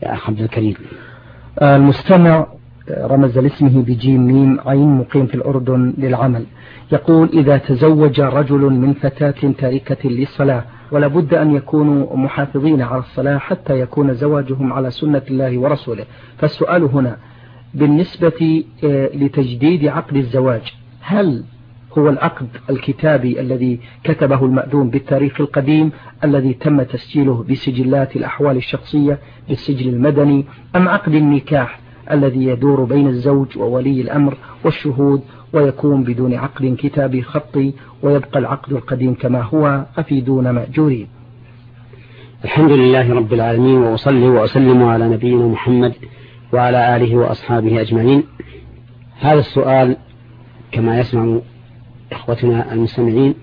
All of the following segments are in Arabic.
يا أخ عبد الكريم. المستمع رمز لاسمه بجيم ميم عين مقيم في الأردن للعمل، يقول: إذا تزوج رجل من فتاة تاركة للصلاة ولا بد أن يكونوا محافظين على الصلاة حتى يكون زواجهم على سنة الله ورسوله، فالسؤال هنا بالنسبة لتجديد عقد الزواج، هل هو العقد الكتابي الذي كتبه المأذون بالتاريخ القديم الذي تم تسجيله بسجلات الأحوال الشخصية بالسجل المدني، أم عقد النكاح الذي يدور بين الزوج وولي الأمر والشهود ويكون بدون عقد كتابي خطي ويبقى العقد القديم كما هو؟ أفيدونا مأجورين. الحمد لله رب العالمين، وأصلي وأسلم على نبينا محمد وعلى آله وأصحابه أجمعين. هذا السؤال كما يسمع إخوتنا المستمعين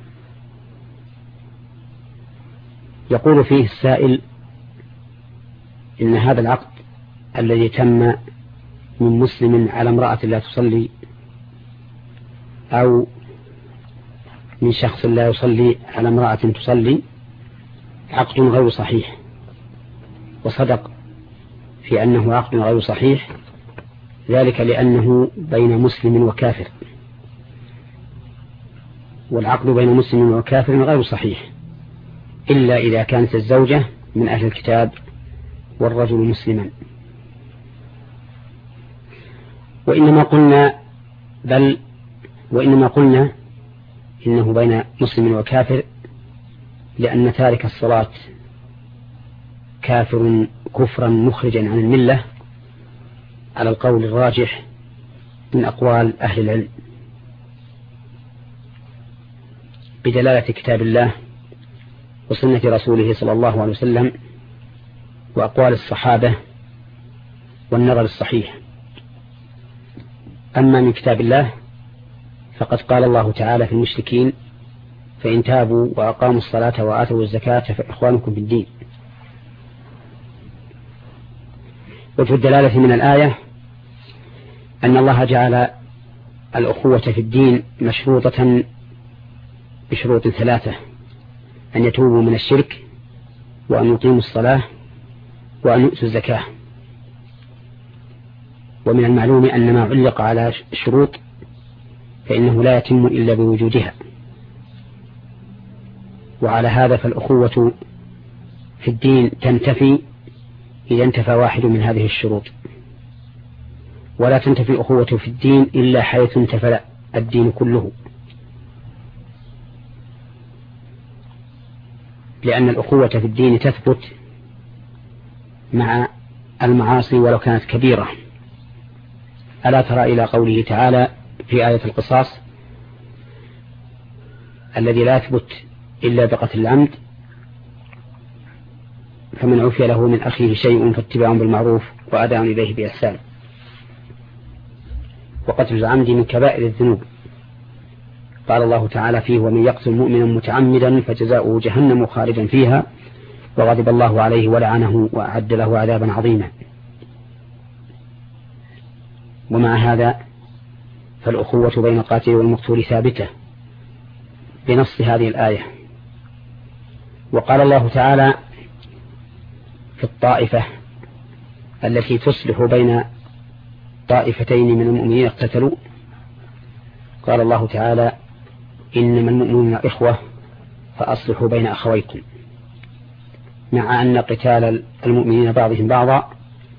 يقول فيه السائل إن هذا العقد الذي تم من مسلم على امرأة لا تصلي أو من شخص لا يصلي على امرأة تصلي عقد غير صحيح، وصدق في أنه عقد غير صحيح، ذلك لأنه بين مسلم وكافر، والعقد بين مسلم وكافر غير صحيح إلا إذا كانت الزوجة من أهل الكتاب والرجل مسلما. وإنما قلنا إنه بين مسلم وكافر لأن تارك الصلاة كافر كفرا مخرجا عن الملة على القول الراجح من أقوال أهل العلم بدلالة كتاب الله وسنة رسوله صلى الله عليه وسلم وأقوال الصحابة والنظر الصحيح. أما من كتاب الله فقد قال الله تعالى في المشركين: فإن تابوا وأقاموا الصلاة وآتوا الزكاة فإخوانكم في الدين. وفي الدلالة من الآية أن الله جعل الأخوة في الدين مشروطة بشروط ثلاثة: أن يتوبوا من الشرك، وأن يقيموا الصلاة، وأن يؤتوا الزكاة. ومن المعلوم أن ما علق على الشروط فإنه لا يتم إلا بوجودها، وعلى هذا فالأخوة في الدين تنتفي إذا انتفى واحد من هذه الشروط، ولا تنتفي الأخوة في الدين إلا حيث انتفى الدين كله، لأن الأخوة في الدين تثبت مع المعاصي ولو كانت كبيرة. ألا ترى إلى قوله تعالى في آية القصاص: الذي لا يثبت إلا بقتل العمد، فمن عفي له من أخيه شيء فاتباع بالمعروف وأداء إليه بإحسان. وقتل العمد من كبائر الذنوب، قال الله تعالى فيه: ومن يقتل مؤمنا متعمدا فجزاؤه جهنم خالدا فيها وغضب الله عليه ولعنه وأعد له عذابا عظيما. ومع هذا فالأخوة بين القاتل والمقتول ثابتة بنص هذه الآية. وقال الله تعالى في الطائفة التي تصلح بين طائفتين من المؤمنين اقتتلوا، قال الله تعالى: إنما المؤمنون إخوة فأصلحوا بين أخويكم، مع أن قتال المؤمنين بعضهم بعضا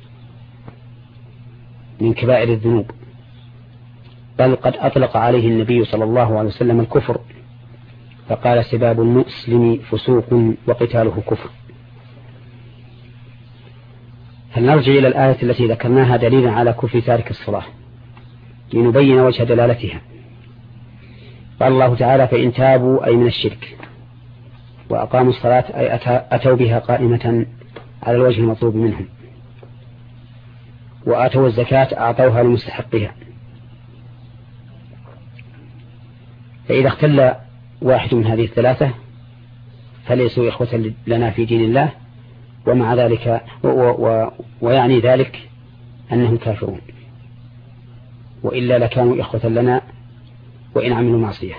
من كبائر الذنوب، بل قد أطلق عليه النبي صلى الله عليه وسلم الكفر، فقال: سباب المسلم فسوق وقتاله كفر. فلنرجع إلى الآية التي ذكرناها دليلا على كفر تارك الصلاة لنبين وجه دلالتها. قال الله تعالى: فإن تابوا أي من الشرك وأقاموا الصلاة أي أتوا بها قائمة على الوجه المطلوب منهم، وآتوا الزكاة أعطوها لمستحقها. فإذا اختل واحد من هذه الثلاثة فليسوا إخوة لنا في دين الله، ومع ذلك ويعني ذلك أنهم كافرون، وإلا لكانوا إخوة لنا وإن عملوا معصية.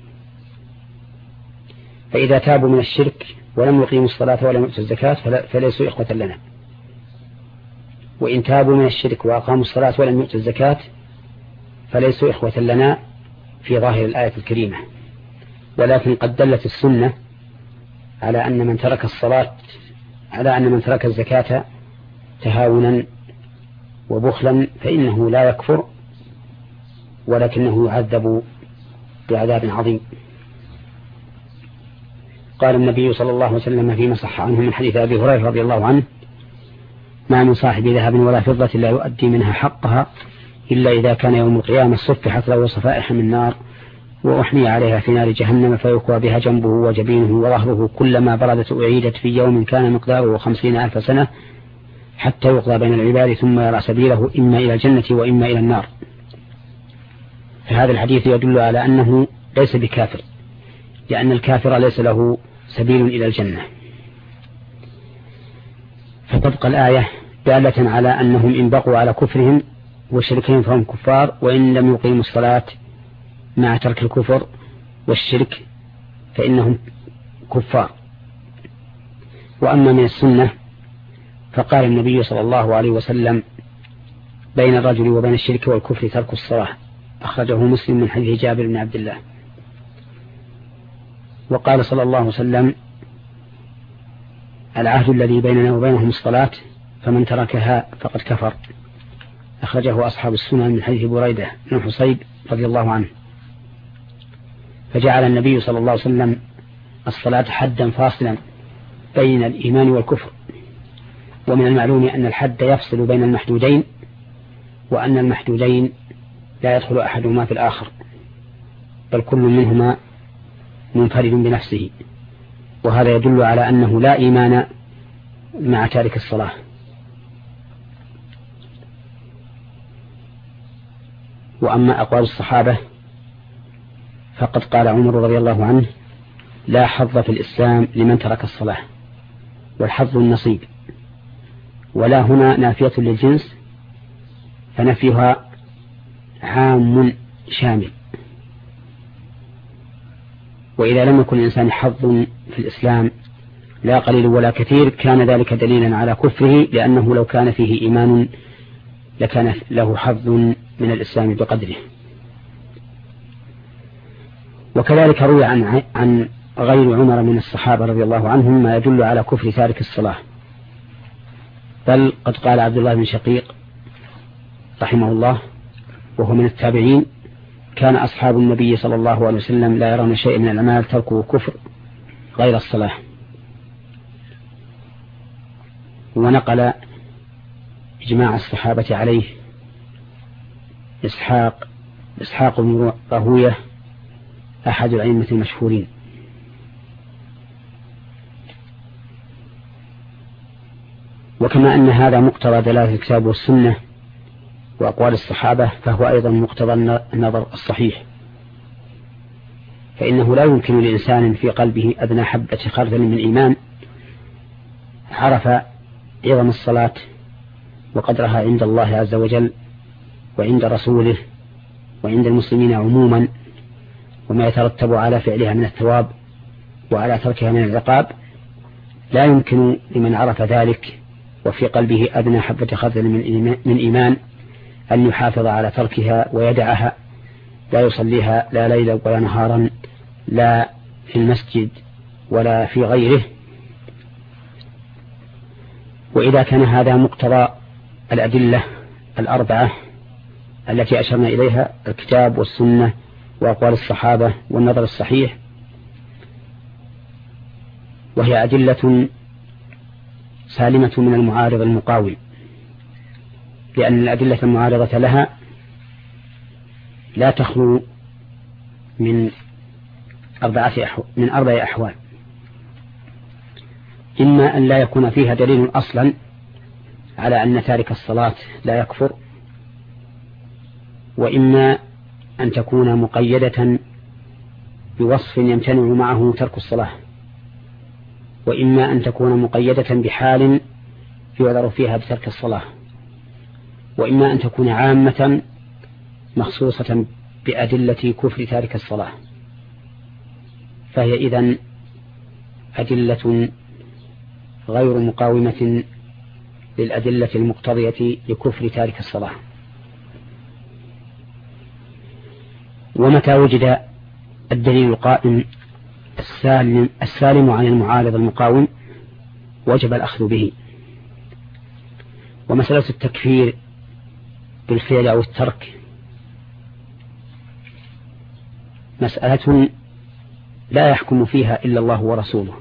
فإذا تابوا من الشرك ولم يقيموا الصلاة ولم يؤتوا الزكاة فليسوا إخوة لنا. وإن تابوا من الشرك وأقاموا الصلاة ولم يؤتوا الزكاة فليسوا إخوة لنا في ظاهر الآية الكريمة. ولكن قد دلت السنة على أن من ترك الزكاة تهاونا وبخلا فإنه لا يكفر، ولكنه يعذب بعذاب عظيم. قال النبي صلى الله عليه وسلم فيما صح عنه من حديث أبي هريرة رضي الله عنه: ما من صاحب ذهب ولا فضة لا يؤدي منها حقها إلا إذا كان يوم القيامة صفحت له صفائح من نار وأحمي عليها في نار جهنم فيكوى بها جنبه وجبينه وظهره كلما بردت أعيدت في يوم كان مقداره 50,000 سنة حتى يقضى بين العباد ثم يرى سبيله إما إلى الجنة وإما إلى النار. فهذا الحديث يدل على أنه ليس بكافر، لأن الكافر ليس له سبيل إلى الجنة. فتبقى الآية دالة على أنهم إن بقوا على كفرهم وشركهم فهم كفار، وإن لم يقيموا الصلاة مع ترك الكفر والشرك فإنهم كفار. وأما من السنة فقال النبي صلى الله عليه وسلم: بين الرجل وبين الشرك والكفر ترك الصلاة، أخرجه مسلم من حديث جابر بن عبد الله. وقال صلى الله عليه وسلم: العهد الذي بيننا وبينهم الصلاة فمن تركها فقد كفر، أخرجه أصحاب السنن من حديث بريدة بن حصيب رضي الله عنه. فجعل النبي صلى الله عليه وسلم الصلاة حدا فاصلا بين الإيمان والكفر. ومن المعلوم أن الحد يفصل بين المحدودين، وأن المحدودين لا يدخل أحدهما في الآخر، بل كل منهما منفرد بنفسه. وهذا يدل على أنه لا إيمان مع تارك الصلاة. وأما أقوال الصحابة فقد قال عمر رضي الله عنه: لا حظ في الإسلام لمن ترك الصلاة، والحظ النصيب. ولا هنا نافية للجنس، فنفيها عام شامل. وإذا لم يكن الإنسان حظ في الإسلام لا قليل ولا كثير كان ذلك دليلا على كفره، لأنه لو كان فيه إيمان لكان له حظ من الإسلام بقدره. وكذلك روي عن غير عمر من الصحابة رضي الله عنهم ما يدل على كفر تارك الصلاة. بل قد قال عبد الله بن شقيق رحمه الله وهو من التابعين: كان أصحاب النبي صلى الله عليه وسلم لا يرون شيء من الأعمال تركه كفر غير الصلاة. ونقل إجماع الصحابة عليه إسحاق بن راهوية أحد الأئمة المشهورين. وكما أن هذا مقتضى دلالة الكتاب والسنة وأقوال الصحابة، فهو أيضا مقتضى النظر الصحيح، فإنه لا يمكن لإنسان في قلبه أدنى حبة خردل من إيمان عرف عظم الصلاة وقدرها عند الله عز وجل وعند رسوله وعند المسلمين عموما، وما يترتب على فعلها من الثواب وعلى تركها من العقاب، لا يمكن لمن عرف ذلك وفي قلبه أدنى حبة خردل من إيمان أن يحافظ على تركها ويدعها، لا يصليها لا ليلا ولا نهارا، لا في المسجد ولا في غيره. وإذا كان هذا مقتضى الأدلة الأربعة التي أشرنا إليها، الكتاب والسنة وأقوال الصحابة والنظر الصحيح، وهي أدلة سالمة من المعارض المقاوم، لأن الأدلة المعارضة لها لا تخلو من أربع أحوال: إما أن لا يكون فيها دليل أصلا على أن تارك الصلاة لا يكفر، وإما أن تكون مقيدة بوصف يمتنع معه ترك الصلاة، وإما أن تكون مقيدة بحال يعذر فيها بترك الصلاة، وإما أن تكون عامة مخصوصة بأدلة كفر تارك الصلاة. فهي إذن أدلة غير مقاومة للأدلة المقتضية لكفر تارك الصلاة. ومتى وجد الدليل القائم السالم عن المعارض المقاوم وجب الأخذ به. ومسألة التكفير بالفعل أو الترك مسألة لا يحكم فيها إلا الله ورسوله،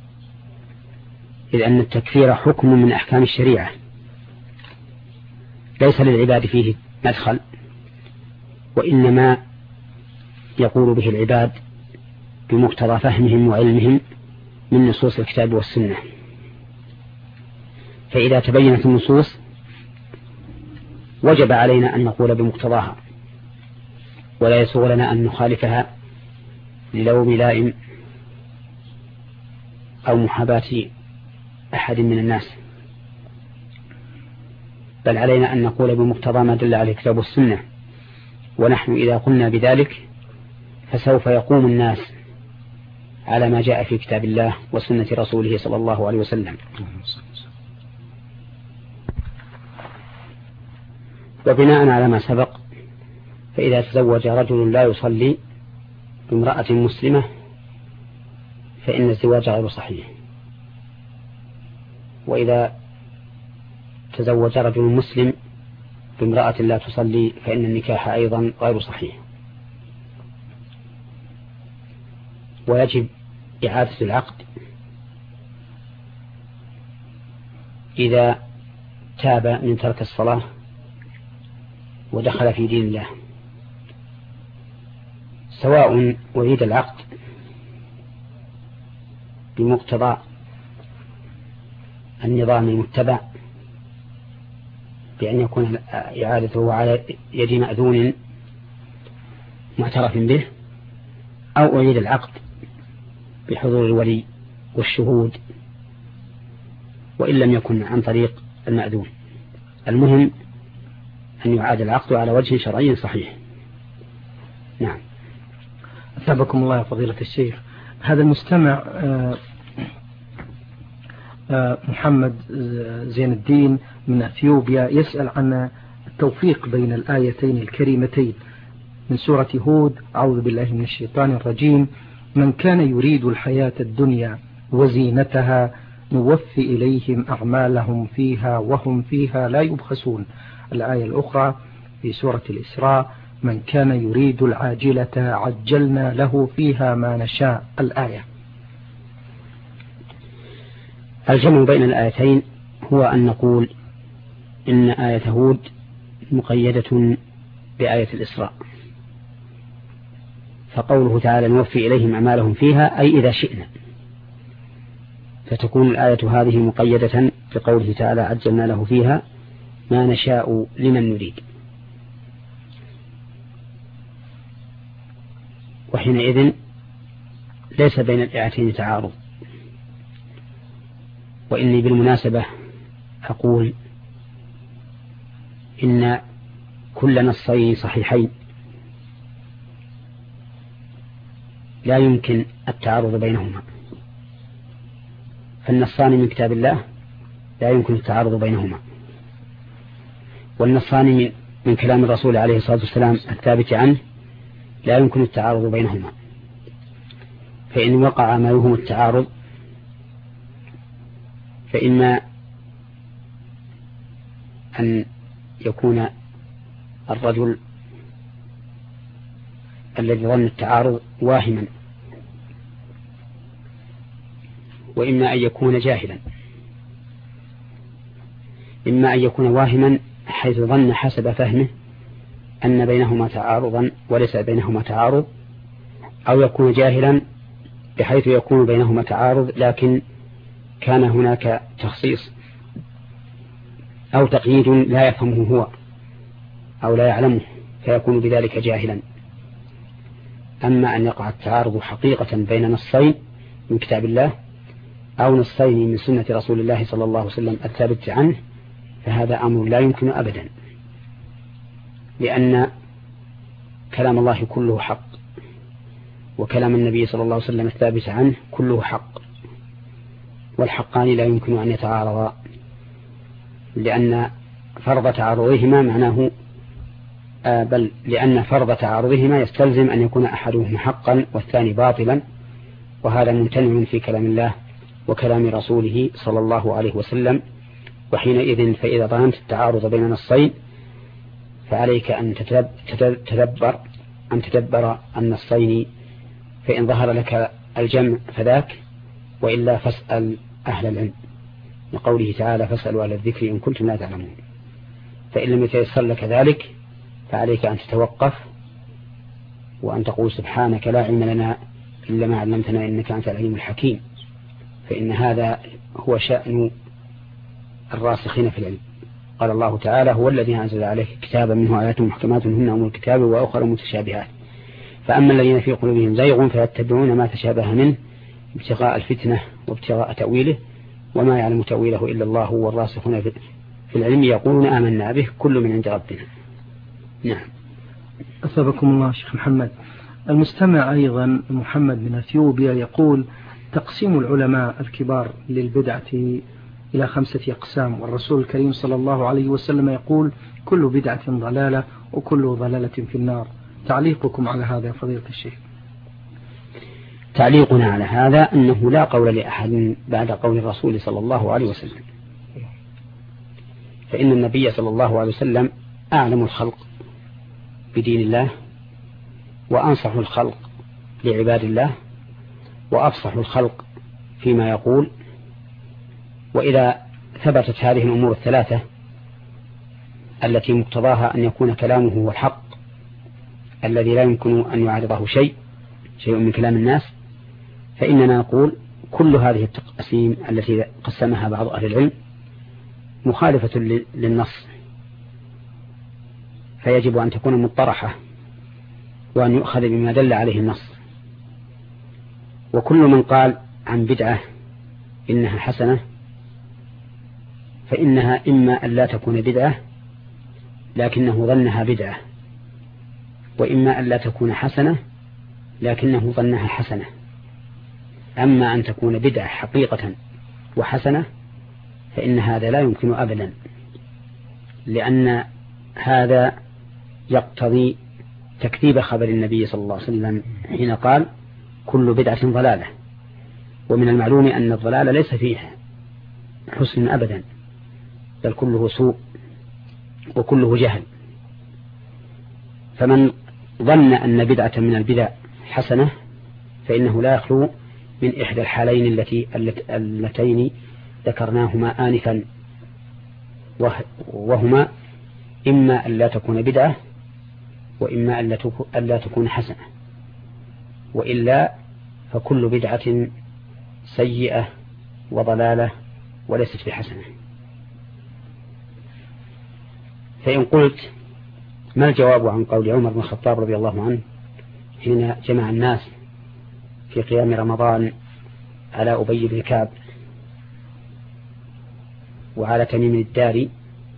إذ أن التكفير حكم من أحكام الشريعة ليس للعباد فيه مدخل، وإنما يقول به العباد بمقتضى فهمهم وعلمهم من نصوص الكتاب والسنة. فإذا تبينت النصوص وجب علينا أن نقول بمقتضاها، ولا يسوغ لنا أن نخالفها للوم لائم أو محاباة أحد من الناس، بل علينا أن نقول بمقتضى ما دل عليه الكتاب والسنة. ونحن إذا قلنا بذلك فسوف يقوم الناس على ما جاء في كتاب الله وسنة رسوله صلى الله عليه وسلم. وبناء على ما سبق، فإذا تزوج رجل لا يصلي بامرأة مسلمة فإن الزواج غير صحيح، وإذا تزوج رجل مسلم بامرأة لا تصلي فإن النكاح أيضا غير صحيح. ويجب إعادة العقد إذا تاب من ترك الصلاة ودخل في دين الله، سواء أعيد العقد بمقتضى النظام المتبع بأن يكون إعادته على يد مأذون معترف به، أو أعيد العقد بحضور الولي والشهود وإن لم يكن عن طريق المأذون. المهم أن يعاد العقد على وجه شرعي صحيح. نعم. أثابكم الله يا فضيلة الشيخ. هذا المستمع محمد زين الدين من أثيوبيا يسأل عن التوفيق بين الآيتين الكريمتين من سورة هود: أعوذ بالله من الشيطان الرجيم، من كان يريد الحياة الدنيا وزينتها نوفي إليهم أعمالهم فيها وهم فيها لا يبخسون. الآية الأخرى في سورة الإسراء: من كان يريد العاجلة عجلنا له فيها ما نشاء. الآية. الجمع بين الآيتين هو أن نقول إن آية هود مقيدة بآية الإسراء، فقوله تعالى نوفي إليهم أعمالهم فيها أي إذا شئنا، فتكون الآية هذه مقيدة بقوله تعالى عجلنا له فيها ما نشاء لمن نريد. وحينئذ ليس بين الآيتين تعارض. وإني بالمناسبة أقول إن كل نصين صحيحين لا يمكن التعارض بينهما، فالنصان من كتاب الله لا يمكن التعارض بينهما، والنصان من كلام الرسول عليه الصلاة والسلام الثابت عنه لا يمكن التعارض بينهما. فإن وقع ما يوهم التعارض فإما أن يكون الرجل الذي ظن التعارض واهما، وإما أن يكون جاهلا. إما أن يكون واهما حيث ظن حسب فهمه أن بينهما تعارضا وليس بينهما تعارض، أو يكون جاهلا بحيث يكون بينهما تعارض لكن كان هناك تخصيص أو تقييد لا يفهمه هو أو لا يعلمه فيكون بذلك جاهلا. أما أن يقع التعارض حقيقة بين نصين من كتاب الله أو نصين من سنة رسول الله صلى الله عليه وسلم الثابت عنه فهذا أمر لا يمكن أبدا، لأن كلام الله كله حق، وكلام النبي صلى الله عليه وسلم الثابت عنه كله حق، والحقان لا يمكن أن يتعارضا. لأن فرض تعارضهما معناه بل لأن فرض تعارضهما يستلزم أن يكون أحدهما حقا والثاني باطلا، وهذا ممتنع في كلام الله وكلام رسوله صلى الله عليه وسلم. وحينئذ فإذا ظننت التعارض بين نصين فعليك أن تدبر النصين، فإن ظهر لك الجمع فذاك، وإلا فاسأل أهل العلم، لقوله تعالى فاسألوا أهل الذكر إن كنتم لا تعلمون. فإن لم يتيسر لك ذلك فعليك أن تتوقف وأن تقول سبحانك لا علم لنا إلا ما علمتنا إنك أنت العليم الحكيم، فإن هذا هو شأن الراسخين في العلم. قال الله تعالى هو الذي أنزل عليك كتابا منه آيات محكمات هن أم الكتاب وأخرى متشابهات، فأما الذين في قلوبهم زيغ فيتبعون ما تشابه منه ابتغاء الفتنة وابتغاء تأويله وما يعلم تأويله إلا الله والراسخون في العلم يقولون آمنا به كل من عند ربنا. نعم. أثابكم الله شيخ محمد. المستمع أيضا محمد من أثيوبيا يقول تقسيم العلماء الكبار للبدعة إلى 5 أقسام، والرسول الكريم صلى الله عليه وسلم يقول كل بدعة ضلالة وكل ضلالة في النار. تعليقكم على هذا يا فضيلة الشيخ؟ تعليقنا على هذا أنه لا قول لأحد بعد قول الرسول صلى الله عليه وسلم، فإن النبي صلى الله عليه وسلم أعلم الخلق بدين الله وأنصح الخلق لعباد الله وأفصح الخلق فيما يقول. وإذا ثبتت هذه الأمور الثلاثة التي مقتضاها أن يكون كلامه هو الحق الذي لا يمكن أن يعارضه شيء من كلام الناس، فإننا نقول كل هذه التقسيم التي قسمها بعض أهل العلم مخالفة للنص، فيجب أن تكون مطرحة وأن يؤخذ بما دل عليه النص. وكل من قال عن بدعة إنها حسنة فإنها إما أن لا تكون بدعة لكنه ظنها بدعة، وإما أن لا تكون حسنة لكنه ظنها حسنة. أما أن تكون بدعة حقيقة وحسنة فإن هذا لا يمكن أبدا، لأن هذا يقتضي تكذيب خبر النبي صلى الله عليه وسلم حين قال كل بدعة ضلالة، ومن المعلوم أن الضلال ليس فيها حسن أبدا، بل كله سوء وكله جهل. فمن ظن أن بدعة من البدع حسنة فإنه لا يخلو من إحدى الحالين اللتين ذكرناهما آنفا، وهما إما أن لا تكون بدعة وإما أن لا تكون حسنة، وإلا فكل بدعة سيئة وضلالة وليست بحسنة. فإن قلت ما الجواب عن قول عمر بن الخطاب رضي الله عنه حين جمع الناس في قيام رمضان على أبي بن كعب وعلى تميم الداري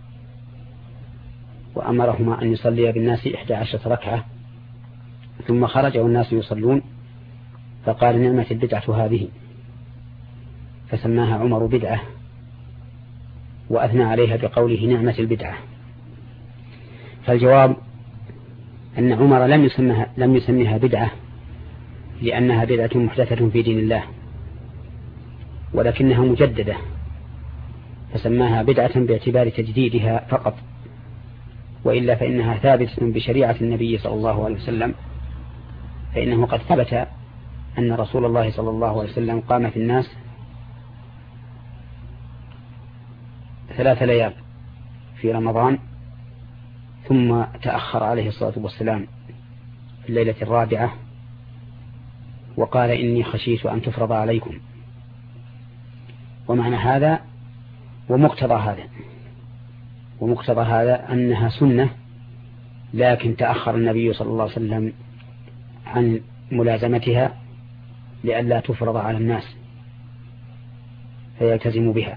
وأمرهما أن يصلي بالناس 11 ركعة ثم خرج والناس يصلون فقال نعمة البدعة هذه، فسماها عمر بدعة وأثنى عليها بقوله نعمة البدعة. فالجواب أن عمر لم يسميها بدعة لأنها بدعة محدثة في دين الله، ولكنها مجددة فسماها بدعة باعتبار تجديدها فقط، وإلا فإنها ثابتة بشريعة النبي صلى الله عليه وسلم، فإنه قد ثبت أن رسول الله صلى الله عليه وسلم قام في الناس 3 ليال في رمضان ثم تأخر عليه الصلاة والسلام في الليلة الرابعة وقال إني خشيت أن تفرض عليكم. ومعنى هذا ومقتضى هذا أنها سنة، لكن تأخر النبي صلى الله عليه وسلم عن ملازمتها لئلا تفرض على الناس فيلتزم بها.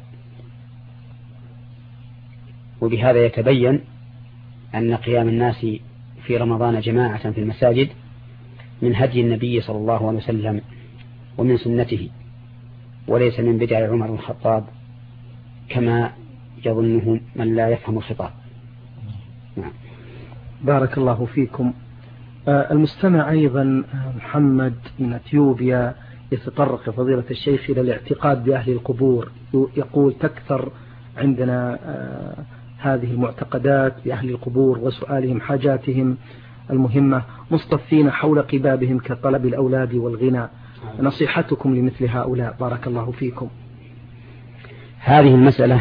وبهذا يتبين أن قيام الناس في رمضان جماعة في المساجد من هدي النبي صلى الله عليه وسلم ومن سنته، وليس من بدع عمر بن الخطاب كما يظنه من لا يفهم الخطاب. نعم. بارك الله فيكم. المستمع أيضا محمد من أثيوبيا يتطرق فضيلة الشيخ إلى الاعتقاد بأهل القبور، يقول تكثر عندنا هذه المعتقدات بأهل القبور وسؤالهم حاجاتهم المهمة مصطفين حول قبابهم كطلب الأولاد والغنى، نصيحتكم لمثل هؤلاء بارك الله فيكم. هذه المسألة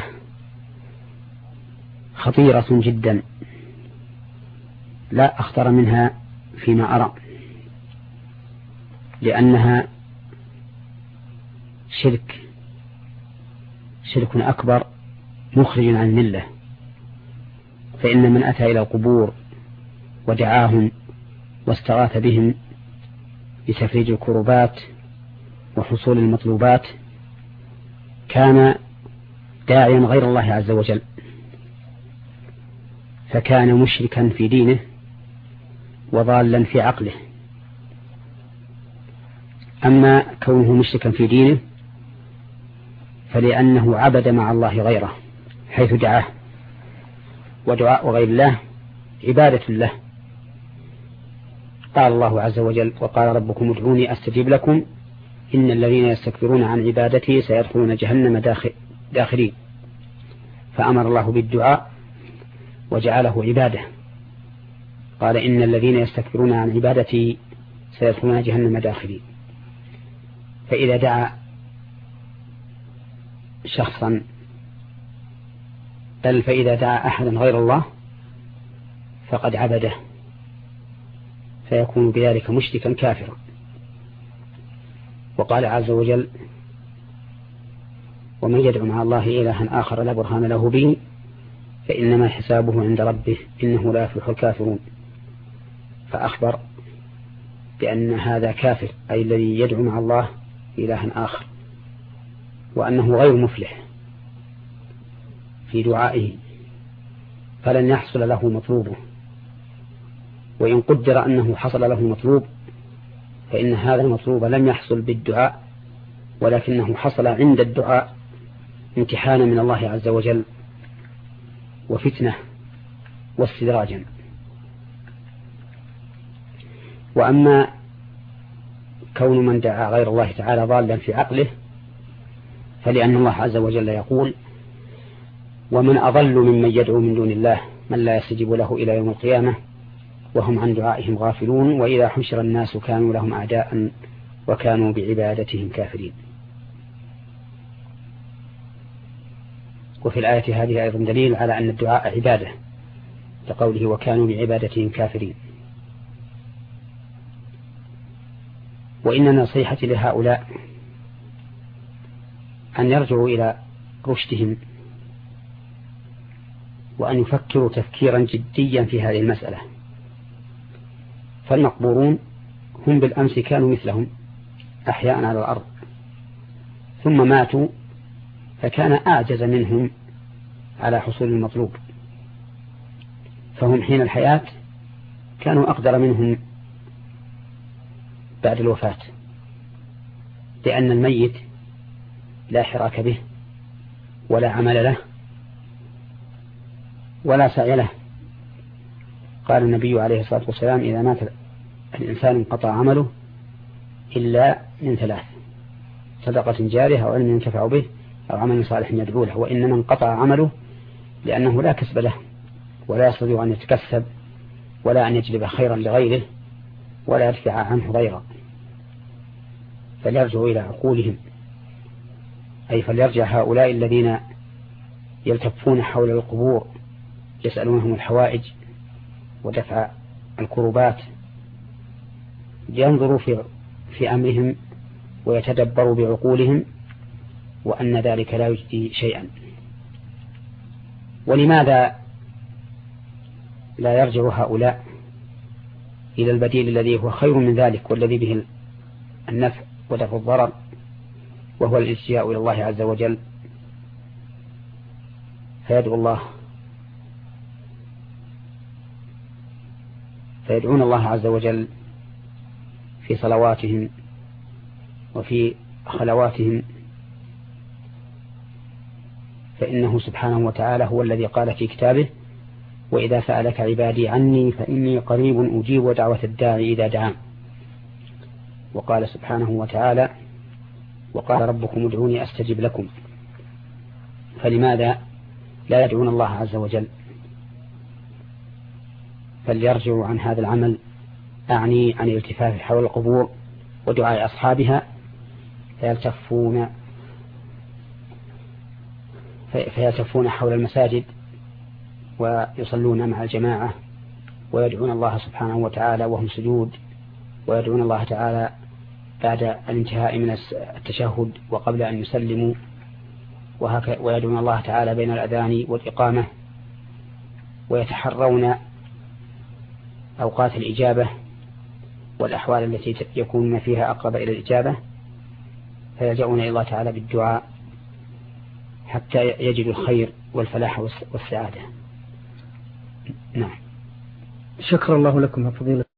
خطيرة جدا لا أخطر منها فيما أرى، لأنها شرك أكبر مخرج عن الملة. فإن من أتى إلى القبور ودعاهم واستغاث بهم لتفريج الكربات وحصول المطلوبات كان داعيا غير الله عز وجل، فكان مشركا في دينه وضالا في عقله. أما كونه مشركا في دينه فلأنه عبد مع الله غيره حيث دعاه، ودعاء غير الله عبادة له. قال الله عز وجل: وقال ربكم ادعوني أستجب لكم إن الذين يستكبرون عن عبادتي سيدخلون جهنم داخرين. فأمر الله بالدعاء وجعله عبادة، قال إن الذين يستكبرون عن عبادتي سيدخلون جهنم داخرين. فإذا دعا شخصا بل فإذا دعا أحدا غير الله فقد عبده، فيكون بذلك مشركا كافرا. وقال عز وجل: ومن يدعو مع الله إلها آخر لا برهان له به فإنما حسابه عند ربه إنه لا يفلح الكافرون. فأخبر بأن هذا كافر، أي الذي يدعو مع الله إلها آخر، وأنه غير مفلح في دعائه، فلن يحصل له مطلوبه. وإن قدر أنه حصل له مطلوب فإن هذا المطلوب لم يحصل بالدعاء، ولكنه حصل عند الدعاء امتحانا من الله عز وجل وفتنة واستدراجا. وأما كون من دعا غير الله تعالى ضالا في عقله فلأن الله عز وجل يقول: ومن أضل ممن يدعو من دون الله من لا يستجيب له إلى يوم القيامة وهم عن دعائهم غافلون وإذا حشر الناس كانوا لهم أعداء وكانوا بعبادتهم كافرين. وفي الآية هذه أيضا دليل على أن الدعاء عبادة، لقوله: وكانوا بعبادتهم كافرين. وإن نصيحتي لهؤلاء أن يرجعوا إلى رشدهم وأن يفكروا تفكيرا جديا في هذه المسألة. فالمقبورون هم بالأمس كانوا مثلهم أحياء على الأرض، ثم ماتوا فكان أعجز منهم على حصول المطلوب، فهم حين الحياة كانوا أقدر منهم بعد الوفاة، لأن الميت لا حراك به ولا عمل له ولا سعي له. قال النبي عليه الصلاة والسلام: إذا مات الإنسان انقطع عمله إلا من ثلاث: صدقة جارية أو علم ينتفع به أو عمل صالح يدعو له. وإنما انقطع عمله لأنه لا كسب له ولا يستطيع أن يتكسب ولا أن يجلب خيرا لغيره ولا يدفع عنه ضيرا. فليرجعوا إلى عقولهم، أي فليرجع هؤلاء الذين يلتفون حول القبور يسألونهم الحوائج ودفع الكربات ينظروا في أمرهم ويتدبروا بعقولهم وأن ذلك لا يجدي شيئا. ولماذا لا يرجع هؤلاء إلى البديل الذي هو خير من ذلك والذي به النفع ودفع الضرر، وهو الالتجاء إلى الله عز وجل، فيدعون الله عز وجل في صلواتهم وفي خلواتهم فإنه سبحانه وتعالى هو الذي قال في كتابه: وإذا سألك عبادي عني فإني قريب أجيب دعوة الداعي إذا دعان. وقال سبحانه وتعالى: وقال ربكم ادعوني أستجب لكم. فلماذا لا يدعون الله عز وجل؟ فليرجعوا عن هذا العمل، أعني عن الالتفاف حول القبور ودعاء أصحابها، فيلتفون حول المساجد ويصلون مع الجماعة ويدعون الله سبحانه وتعالى وهم سجود، ويدعون الله تعالى بعد الانتهاء من التشهد وقبل أن يسلموا، ويدعون الله تعالى بين الأذان والإقامة، ويتحرون أوقات الإجابة والأحوال التي يكونون فيها أقرب إلى الإجابة، فيلجؤون إلى الله تعالى بالدعاء حتى يجدوا الخير والفلاح والسعادة. نعم. شكر الله لكم يا فضيلة